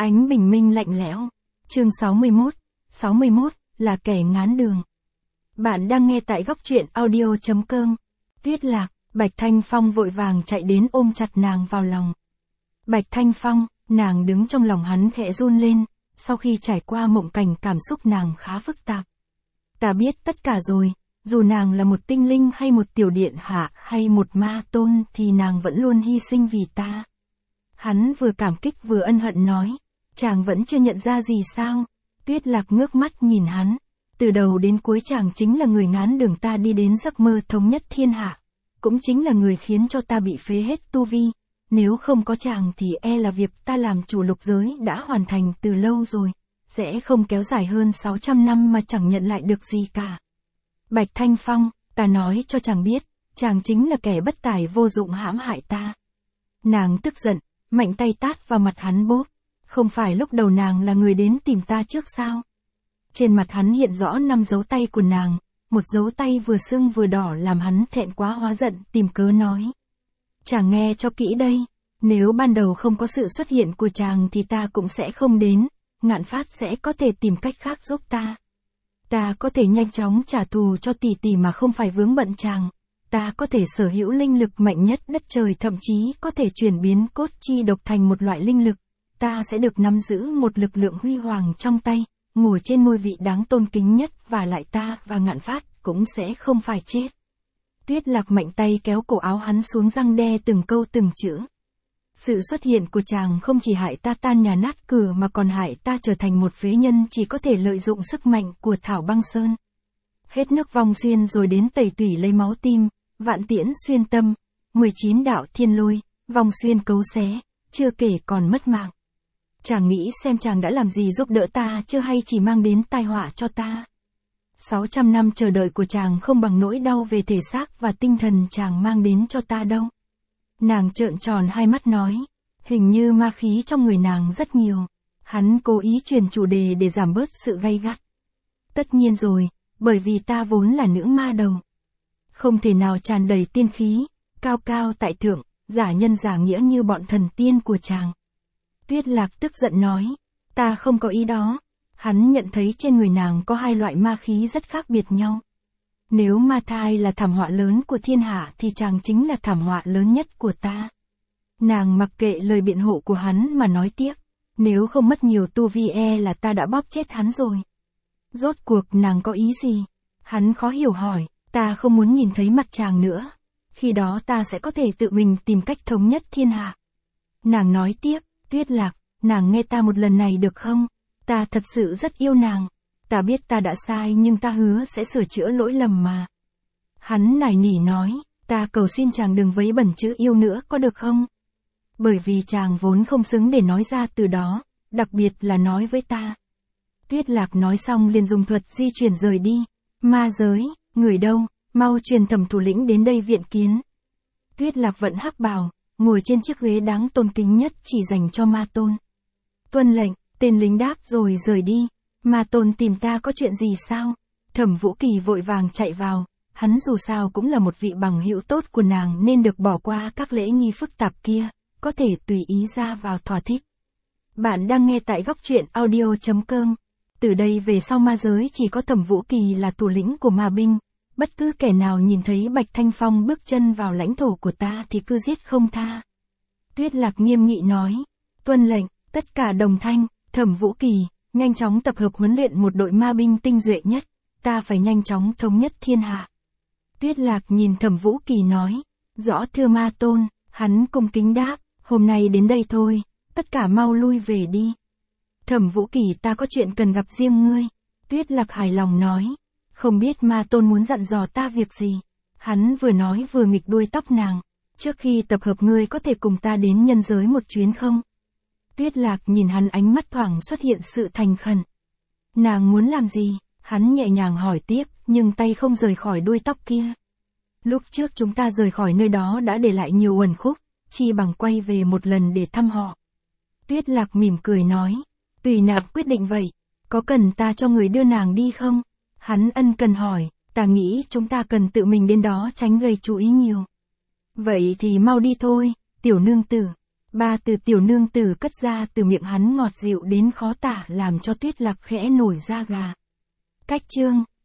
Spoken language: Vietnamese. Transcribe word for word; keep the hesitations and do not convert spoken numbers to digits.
Ánh bình minh lạnh lẽo. Chương sáu mươi mốt. sáu mươi mốt là kẻ ngán đường. Bạn đang nghe tại góc truyện audio chấm com. Tuyết Lạc, Bạch Thanh Phong vội vàng chạy đến ôm chặt nàng vào lòng. Bạch Thanh Phong, nàng đứng trong lòng hắn khẽ run lên, sau khi trải qua mộng cảnh cảm xúc nàng khá phức tạp. Ta biết tất cả rồi, dù nàng là một tinh linh hay một tiểu điện hạ hay một ma tôn thì nàng vẫn luôn hy sinh vì ta. Hắn vừa cảm kích vừa ân hận nói, chàng vẫn chưa nhận ra gì sao? Tuyết Lạc ngước mắt nhìn hắn, từ đầu đến cuối chàng chính là người ngán đường ta đi đến giấc mơ thống nhất thiên hạ, cũng chính là người khiến cho ta bị phế hết tu vi, nếu không có chàng thì e là việc ta làm chủ lục giới đã hoàn thành từ lâu rồi, sẽ không kéo dài hơn sáu trăm năm mà chẳng nhận lại được gì cả. Bạch Thanh Phong, ta nói cho chàng biết, chàng chính là kẻ bất tài vô dụng hãm hại ta. Nàng tức giận, mạnh tay tát vào mặt hắn bốp, không phải lúc đầu nàng là người đến tìm ta trước sao? Trên mặt hắn hiện rõ năm dấu tay của nàng, một dấu tay vừa sưng vừa đỏ làm hắn thẹn quá hóa giận tìm cớ nói. Chàng nghe cho kỹ đây, nếu ban đầu không có sự xuất hiện của chàng thì ta cũng sẽ không đến, Ngạn Phát sẽ có thể tìm cách khác giúp ta. Ta có thể nhanh chóng trả thù cho tỷ tỷ mà không phải vướng bận chàng. Ta có thể sở hữu linh lực mạnh nhất đất trời, thậm chí có thể chuyển biến cốt chi độc thành một loại linh lực. Ta sẽ được nắm giữ một lực lượng huy hoàng trong tay, ngồi trên ngôi vị đáng tôn kính nhất, và lại ta và Ngạn Phát cũng sẽ không phải chết. Tuyết Lạc mạnh tay kéo cổ áo hắn xuống răng đe từng câu từng chữ. Sự xuất hiện của chàng không chỉ hại ta tan nhà nát cửa mà còn hại ta trở thành một phế nhân chỉ có thể lợi dụng sức mạnh của Thảo Băng Sơn. Hết nước vong xuyên rồi đến tẩy tủy lấy máu tim, vạn tiễn xuyên tâm, mười chín đạo thiên lôi, vong xuyên cấu xé, chưa kể còn mất mạng. Chàng nghĩ xem chàng đã làm gì giúp đỡ ta chưa hay chỉ mang đến tai họa cho ta. sáu trăm năm chờ đợi của chàng không bằng nỗi đau về thể xác và tinh thần chàng mang đến cho ta đâu. Nàng trợn tròn hai mắt nói, hình như ma khí trong người nàng rất nhiều. Hắn cố ý truyền chủ đề để giảm bớt sự gay gắt. Tất nhiên rồi, bởi vì ta vốn là nữ ma đầu. Không thể nào tràn đầy tiên khí, cao cao tại thượng, giả nhân giả nghĩa như bọn thần tiên của chàng. Tuyết Lạc tức giận nói, ta không có ý đó. Hắn nhận thấy trên người nàng có hai loại ma khí rất khác biệt nhau. Nếu ma thai là thảm họa lớn của thiên hạ thì chàng chính là thảm họa lớn nhất của ta. Nàng mặc kệ lời biện hộ của hắn mà nói tiếp, nếu không mất nhiều tu vi e là ta đã bóp chết hắn rồi. Rốt cuộc nàng có ý gì? Hắn khó hiểu hỏi, ta không muốn nhìn thấy mặt chàng nữa. Khi đó ta sẽ có thể tự mình tìm cách thống nhất thiên hạ. Nàng nói tiếp, Tuyết Lạc, nàng nghe ta một lần này được không? Ta thật sự rất yêu nàng. Ta biết ta đã sai nhưng ta hứa sẽ sửa chữa lỗi lầm mà. Hắn nài nỉ nói, ta cầu xin chàng đừng vấy bẩn chữ yêu nữa có được không? Bởi vì chàng vốn không xứng để nói ra từ đó, đặc biệt là nói với ta. Tuyết Lạc nói xong liền dùng thuật di chuyển rời đi. Ma giới, người đâu, mau truyền Thẩm thủ lĩnh đến đây viện kiến. Tuyết Lạc vẫn hắc bào, ngồi trên chiếc ghế đáng tôn kính nhất chỉ dành cho ma tôn. Tuân lệnh, tên lính đáp rồi rời đi. Ma tôn tìm ta có chuyện gì sao? Thẩm Vũ Kỳ vội vàng chạy vào, hắn dù sao cũng là một vị bằng hữu tốt của nàng nên được bỏ qua các lễ nghi phức tạp kia, có thể tùy ý ra vào thỏa thích. Bạn đang nghe tại góc truyện audio chấm com. Từ đây về sau ma giới chỉ có Thẩm Vũ Kỳ là thủ lĩnh của ma binh, bất cứ kẻ nào nhìn thấy Bạch Thanh Phong bước chân vào lãnh thổ của ta thì cứ giết không tha. Tuyết Lạc nghiêm nghị nói, tuân lệnh, tất cả đồng thanh. Thẩm Vũ Kỳ, nhanh chóng tập hợp huấn luyện một đội ma binh tinh duệ nhất, ta phải nhanh chóng thống nhất thiên hạ. Tuyết Lạc nhìn Thẩm Vũ Kỳ nói, rõ thưa ma tôn. Hắn cung kính đáp, hôm nay đến đây thôi, tất cả mau lui về đi. Thẩm Vũ Kỳ, ta có chuyện cần gặp riêng ngươi. Tuyết Lạc hài lòng nói, không biết ma tôn muốn dặn dò ta việc gì. Hắn vừa nói vừa nghịch đuôi tóc nàng, trước khi tập hợp ngươi có thể cùng ta đến nhân giới một chuyến không? Tuyết Lạc nhìn hắn, ánh mắt thoảng xuất hiện sự thành khẩn. Nàng muốn làm gì? Hắn nhẹ nhàng hỏi tiếp, nhưng tay không rời khỏi đuôi tóc kia. Lúc trước chúng ta rời khỏi nơi đó đã để lại nhiều uẩn khúc, chi bằng quay về một lần để thăm họ. Tuyết Lạc mỉm cười nói, tùy nạp quyết định vậy, có cần ta cho người đưa nàng đi không? Hắn ân cần hỏi, ta nghĩ chúng ta cần tự mình đến đó tránh gây chú ý nhiều. Vậy thì mau đi thôi, tiểu nương tử. Ba từ tiểu nương tử cất ra từ miệng hắn ngọt dịu đến khó tả làm cho Tuyết Lạc khẽ nổi da gà. Cách chương